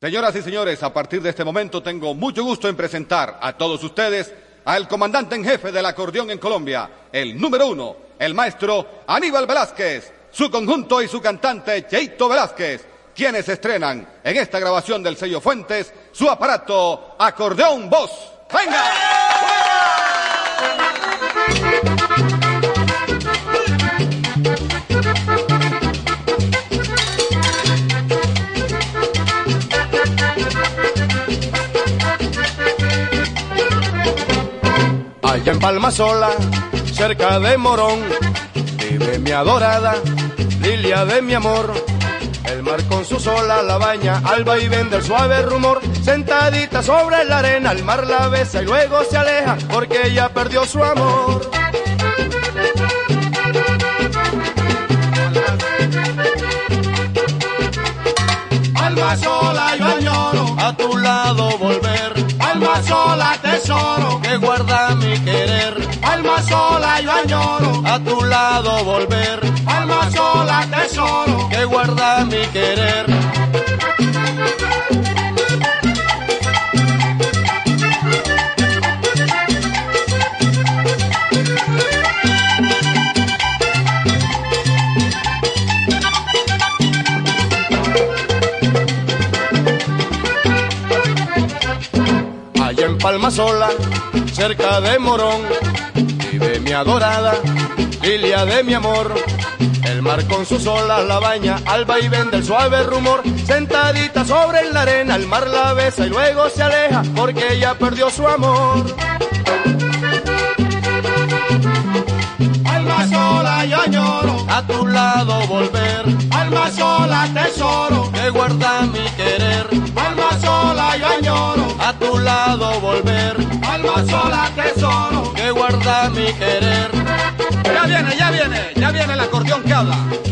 Señoras y señores, a partir de este momento tengo mucho gusto en presentar a todos ustedes al comandante en jefe del acordeón en Colombia, el número 1, el maestro Aníbal Velázquez, su conjunto y su cantante Cheito Velázquez, quienes estrenan en esta grabación del sello Fuentes su aparato Acordeón Voz. ¡Venga! Allá en Palma Sola, cerca de Morón, vive mi adorada Lilia de mi amor. El mar con su sola la baña al vaivén del suave rumor. Sentadita sobre la arena, el mar la besa y luego se aleja porque ella perdió su amor. Alma sola yo añoro a tu lado volver. Alma sola tesoro que guarda mi querer. Alma sola yo añoro a tu lado volver. Alma sola tesoro que guarda mi querer. Allá en Palma Sola, cerca de Morón, vive mi adorada Lilia de mi amor. El mar con sus olas la baña al vaivén del suave rumor. Sentadita sobre la arena, el mar la besa y luego se aleja porque ella perdió su amor. Alma sola yo añoro a tu lado volver. Alma sola tesoro que guarda mi querer. Alma sola yo añoro a tu lado volver. Alma sola tesoro que guarda mi querer. Ya viene el acordeón que habla.